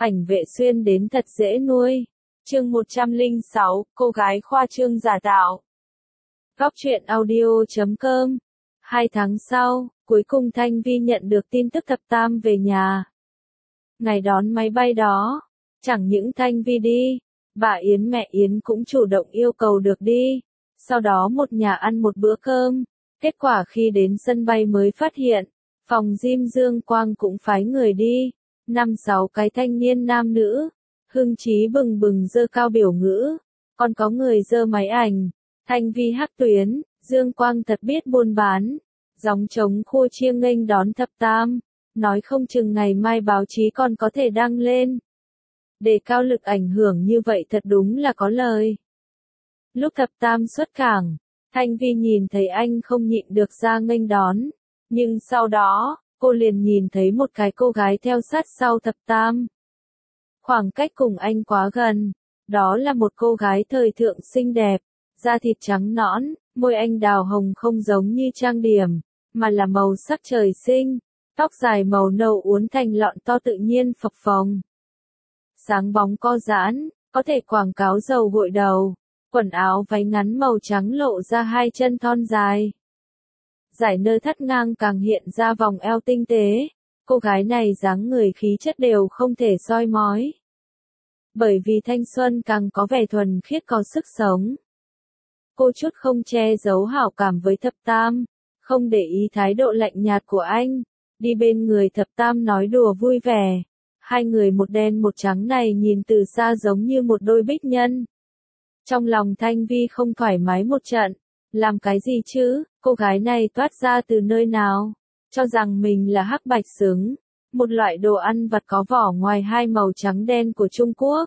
Ảnh Vệ Xuyên đến thật dễ nuôi. Chương 106, cô gái khoa trương giả tạo. Góc truyện audio.com. 2 tháng sau, cuối cùng Thanh Vi nhận được tin tức Thập Tam về nhà. Ngày đón máy bay đó, chẳng những Thanh Vi đi, bà Yến mẹ Yến cũng chủ động yêu cầu được đi. Sau đó một nhà ăn một bữa cơm. Kết quả khi đến sân bay mới phát hiện, phòng gym Dương Quang cũng phái người đi. 5-6 cái thanh niên nam nữ, hưng chí bừng bừng giơ cao biểu ngữ, còn có người giơ máy ảnh. Thanh Vi hắc tuyến, Dương Quang thật biết buôn bán, gióng trống khua chiêng nghênh đón Thập Tam, nói không chừng ngày mai báo chí còn có thể đăng lên. Đề cao lực ảnh hưởng như vậy thật đúng là có lời. Lúc Thập Tam xuất cảng, Thanh Vi nhìn thấy anh không nhịn được ra nghênh đón, nhưng sau đó, cô liền nhìn thấy một cái cô gái theo sát sau Thập Tam. Khoảng cách cùng anh quá gần, đó là một cô gái thời thượng xinh đẹp, da thịt trắng nõn, môi anh đào hồng không giống như trang điểm, mà là màu sắc trời sinh, tóc dài màu nâu uốn thành lọn to tự nhiên phập phồng. Sáng bóng co giãn, có thể quảng cáo dầu gội đầu, quần áo váy ngắn màu trắng lộ ra hai chân thon dài. Giải nơ thắt ngang càng hiện ra vòng eo tinh tế, cô gái này dáng người khí chất đều không thể soi mói. Bởi vì thanh xuân càng có vẻ thuần khiết có sức sống. Cô chút không che giấu hảo cảm với Thập Tam, không để ý thái độ lạnh nhạt của anh, đi bên người Thập Tam nói đùa vui vẻ. Hai người một đen một trắng này nhìn từ xa giống như một đôi bích nhân. Trong lòng Thanh Vi không thoải mái một trận, làm cái gì chứ, cô gái này toát ra từ nơi nào, cho rằng mình là hắc bạch xứng, một loại đồ ăn vặt có vỏ ngoài hai màu trắng đen của Trung Quốc.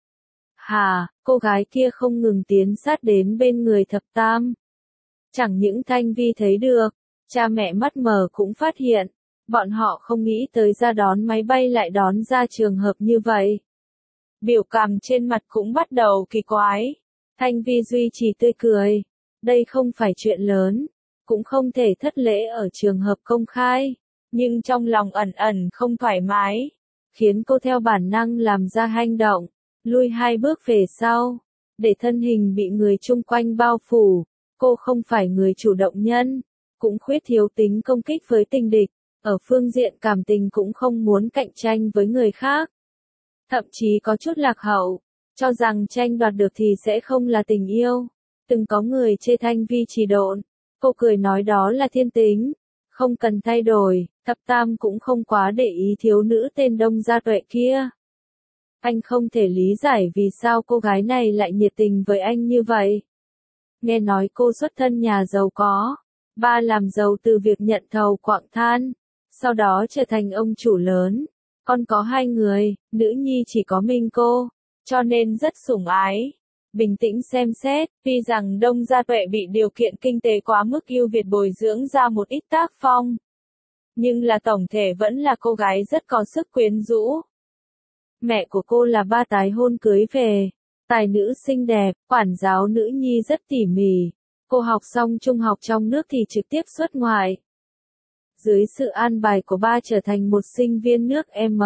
Hà, cô gái kia không ngừng tiến sát đến bên người Thập Tam. Chẳng những Thanh Vi thấy được, cha mẹ mắt mờ cũng phát hiện, bọn họ không nghĩ tới ra đón máy bay lại đón ra trường hợp như vậy. Biểu cảm trên mặt cũng bắt đầu kỳ quái. Thanh Vi duy trì tươi cười. Đây không phải chuyện lớn, cũng không thể thất lễ ở trường hợp công khai, nhưng trong lòng ẩn ẩn không thoải mái, khiến cô theo bản năng làm ra hành động, lui 2 bước về sau, để thân hình bị người chung quanh bao phủ. Cô không phải người chủ động nhân, cũng khuyết thiếu tính công kích với tình địch, ở phương diện cảm tình cũng không muốn cạnh tranh với người khác. Thậm chí có chút lạc hậu, cho rằng tranh đoạt được thì sẽ không là tình yêu. Từng có người chê Thanh Vi trì độn, cô cười nói đó là thiên tính, không cần thay đổi. Thập Tam cũng không quá để ý thiếu nữ tên Đông Gia Tuệ kia. Anh không thể lý giải vì sao cô gái này lại nhiệt tình với anh như vậy. Nghe nói cô xuất thân nhà giàu có, ba làm giàu từ việc nhận thầu quặng than, sau đó trở thành ông chủ lớn, con có 2 người, nữ nhi chỉ có mình cô, cho nên rất sủng ái. Bình tĩnh xem xét, tuy rằng Đông Gia Tuệ bị điều kiện kinh tế quá mức ưu việt bồi dưỡng ra một ít tác phong, nhưng là tổng thể vẫn là cô gái rất có sức quyến rũ. Mẹ của cô là ba tái hôn cưới về, tài nữ xinh đẹp, quản giáo nữ nhi rất tỉ mỉ. Cô học xong trung học trong nước thì trực tiếp xuất ngoại. Dưới sự an bài của ba trở thành một sinh viên nước M.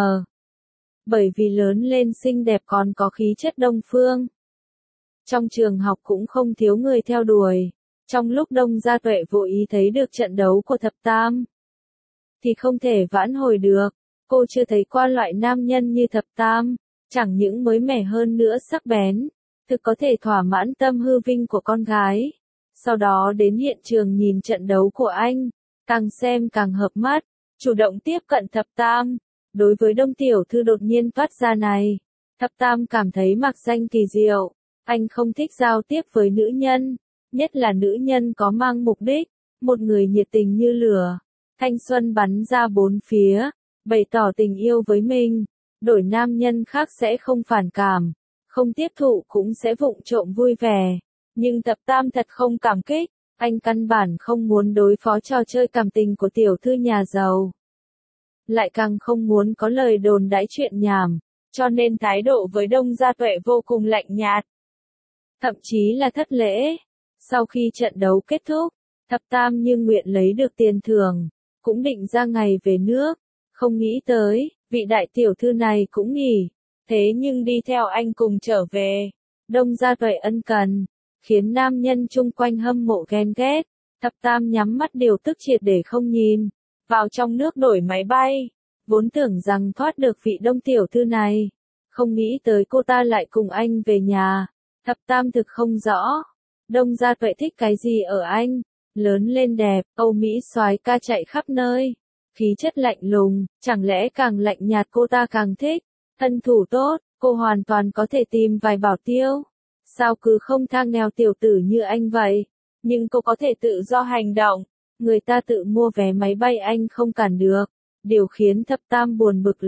Bởi vì lớn lên xinh đẹp còn có khí chất Đông phương. Trong trường học cũng không thiếu người theo đuổi. Trong lúc Đông Gia Tuệ vô ý thấy được trận đấu của Thập Tam, thì không thể vãn hồi được. Cô chưa thấy qua loại nam nhân như Thập Tam, chẳng những mới mẻ hơn nữa sắc bén, thực có thể thỏa mãn tâm hư vinh của con gái. Sau đó đến hiện trường nhìn trận đấu của anh, càng xem càng hợp mắt, chủ động tiếp cận Thập Tam. Đối với Đông tiểu thư đột nhiên toát ra này, Thập Tam cảm thấy mạc danh kỳ diệu. Anh không thích giao tiếp với nữ nhân, nhất là nữ nhân có mang mục đích, một người nhiệt tình như lửa, thanh xuân bắn ra bốn phía, bày tỏ tình yêu với mình, đổi nam nhân khác sẽ không phản cảm, không tiếp thụ cũng sẽ vụng trộm vui vẻ, nhưng Thập Tam thật không cảm kích, anh căn bản không muốn đối phó trò chơi cảm tình của tiểu thư nhà giàu. Lại càng không muốn có lời đồn đãi chuyện nhảm, cho nên thái độ với Đông Gia Tuệ vô cùng lạnh nhạt. Thậm chí là thất lễ. Sau khi trận đấu kết thúc, Thập Tam như nguyện lấy được tiền thưởng, cũng định ra ngày về nước. Không nghĩ tới, vị đại tiểu thư này cũng nghỉ, thế nhưng đi theo anh cùng trở về. Đông Gia Tuệ ân cần, khiến nam nhân chung quanh hâm mộ ghen ghét. Thập Tam nhắm mắt điều tức triệt để không nhìn, vào trong nước đổi máy bay, vốn tưởng rằng thoát được vị Đông tiểu thư này, không nghĩ tới cô ta lại cùng anh về nhà. Thập Tam thực không rõ, Đông Gia Tuệ thích cái gì ở anh, lớn lên đẹp, Âu Mỹ soái ca chạy khắp nơi, khí chất lạnh lùng, chẳng lẽ càng lạnh nhạt cô ta càng thích, thân thủ tốt, cô hoàn toàn có thể tìm vài bảo tiêu, sao cứ không thang nghèo tiểu tử như anh vậy, nhưng cô có thể tự do hành động, người ta tự mua vé máy bay anh không cản được, điều khiến Thập Tam buồn bực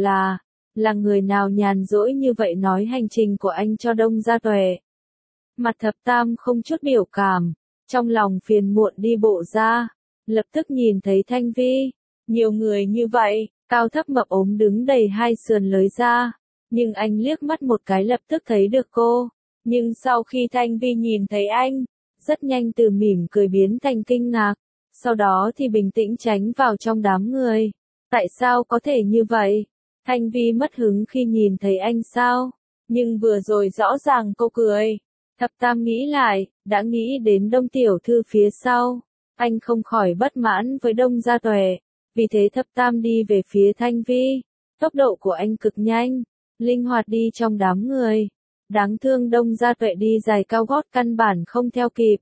là người nào nhàn rỗi như vậy nói hành trình của anh cho Đông Gia Tuệ. Mặt Thập Tam không chút biểu cảm, trong lòng phiền muộn đi bộ ra, lập tức nhìn thấy Thanh Vi, nhiều người như vậy, cao thấp mập ốm đứng đầy hai sườn lưới ra, nhưng anh liếc mắt một cái lập tức thấy được cô, nhưng sau khi Thanh Vi nhìn thấy anh, rất nhanh từ mỉm cười biến thành kinh ngạc, sau đó thì bình tĩnh tránh vào trong đám người. Tại sao có thể như vậy? Thanh Vi mất hứng khi nhìn thấy anh sao? Nhưng vừa rồi rõ ràng cô cười. Thập Tam nghĩ lại, đã nghĩ đến Đông tiểu thư phía sau. Anh không khỏi bất mãn với Đông Gia Tuệ. Vì thế Thập Tam đi về phía Thanh Vi. Tốc độ của anh cực nhanh, linh hoạt đi trong đám người. Đáng thương Đông Gia Tuệ đi giày cao gót căn bản không theo kịp.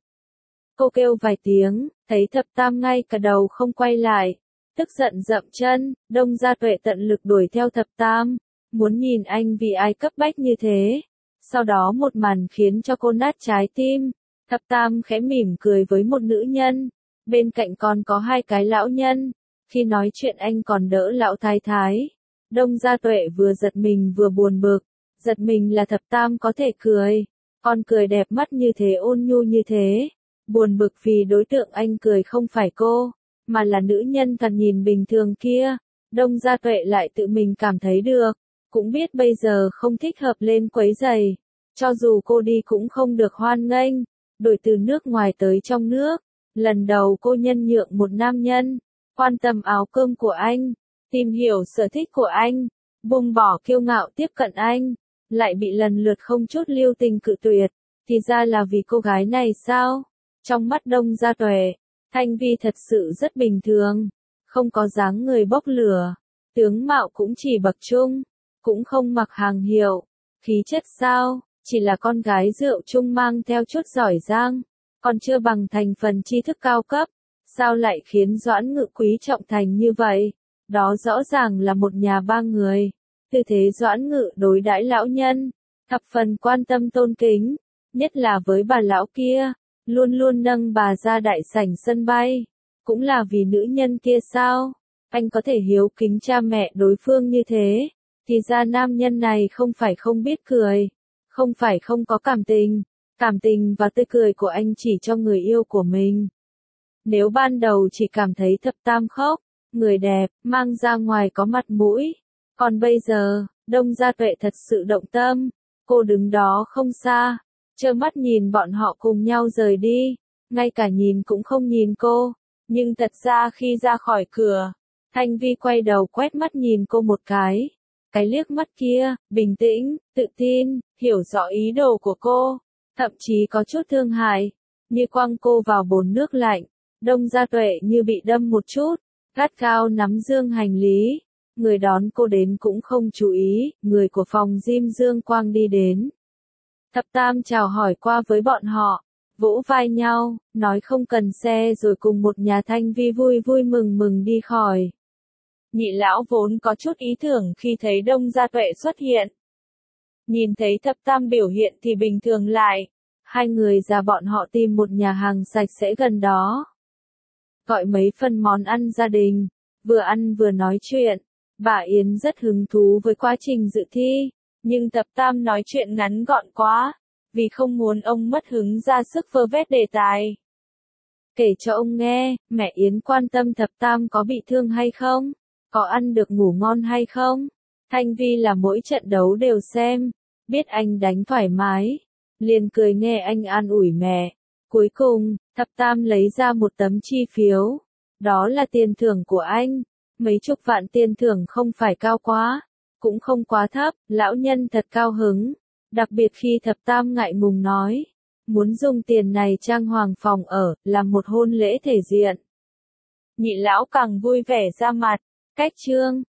Cô kêu vài tiếng, thấy Thập Tam ngay cả đầu không quay lại. Tức giận dậm chân, Đông Gia Tuệ tận lực đuổi theo Thập Tam, muốn nhìn anh vì ai cấp bách như thế. Sau đó một màn khiến cho cô nát trái tim. Thập Tam khẽ mỉm cười với một nữ nhân, bên cạnh còn có hai cái lão nhân. Khi nói chuyện anh còn đỡ lão thái thái. Đông Gia Tuệ vừa giật mình vừa buồn bực, giật mình là Thập Tam có thể cười, còn cười đẹp mắt như thế ôn nhu như thế. Buồn bực vì đối tượng anh cười không phải cô, mà là nữ nhân thoạt nhìn bình thường kia. Đông Gia Tuệ lại tự mình cảm thấy được, cũng biết bây giờ không thích hợp lên quấy giày. Cho dù cô đi cũng không được hoan nghênh, đổi từ nước ngoài tới trong nước. Lần đầu cô nhân nhượng một nam nhân, quan tâm áo cơm của anh, tìm hiểu sở thích của anh, buông bỏ kiêu ngạo tiếp cận anh, lại bị lần lượt không chút lưu tình cự tuyệt. Thì ra là vì cô gái này sao? Trong mắt Đông Gia Tuệ, Thanh Vi thật sự rất bình thường, không có dáng người bốc lửa, tướng mạo cũng chỉ bậc trung, cũng không mặc hàng hiệu, khí chất sao, chỉ là con gái rượu trung mang theo chút giỏi giang, còn chưa bằng thành phần tri thức cao cấp, sao lại khiến Doãn Ngự quý trọng thành như vậy? Đó rõ ràng là một nhà ba người. Tư thế Doãn Ngự đối đãi lão nhân, thập phần quan tâm tôn kính, nhất là với bà lão kia, luôn luôn nâng bà ra đại sảnh sân bay, cũng là vì nữ nhân kia sao? Anh có thể hiếu kính cha mẹ đối phương như thế, thì ra nam nhân này không phải không biết cười, không phải không có cảm tình và tươi cười của anh chỉ cho người yêu của mình. Nếu ban đầu chỉ cảm thấy Thập Tam khóc, người đẹp, mang ra ngoài có mặt mũi, còn bây giờ, Đông Gia Tuệ thật sự động tâm, cô đứng đó không xa, trơ mắt nhìn bọn họ cùng nhau rời đi, ngay cả nhìn cũng không nhìn cô, nhưng thật ra khi ra khỏi cửa, Thanh Vi quay đầu quét mắt nhìn cô một cái liếc mắt kia, bình tĩnh, tự tin, hiểu rõ ý đồ của cô, thậm chí có chút thương hại, như quăng cô vào bồn nước lạnh. Đông Gia Tuệ như bị đâm một chút, gắt gao nắm dương hành lý, người đón cô đến cũng không chú ý, người của phòng gym Dương Quang đi đến. Thập Tam chào hỏi qua với bọn họ, vỗ vai nhau, nói không cần xe rồi cùng một nhà Thanh Vi vui vui mừng mừng đi khỏi. Nhị lão vốn có chút ý tưởng khi thấy Đông Gia Tuệ xuất hiện. Nhìn thấy Thập Tam biểu hiện thì bình thường lại, hai người ra bọn họ tìm một nhà hàng sạch sẽ gần đó. Gọi mấy phần món ăn gia đình, vừa ăn vừa nói chuyện, bà Yến rất hứng thú với quá trình dự thi, nhưng Thập Tam nói chuyện ngắn gọn quá, vì không muốn ông mất hứng ra sức vơ vét đề tài. Kể cho ông nghe, mẹ Yến quan tâm Thập Tam có bị thương hay không, có ăn được ngủ ngon hay không. Thanh Vi là mỗi trận đấu đều xem, biết anh đánh thoải mái, liền cười nghe anh an ủi mẹ. Cuối cùng, Thập Tam lấy ra một tấm chi phiếu, đó là tiền thưởng của anh, mấy chục vạn tiền thưởng không phải cao quá, cũng không quá thấp, lão nhân thật cao hứng. Đặc biệt khi thập tam ngại ngùng nói, muốn dùng tiền này trang hoàng phòng ở, làm một hôn lễ thể diện. Nhị lão càng vui vẻ ra mặt, cách trương,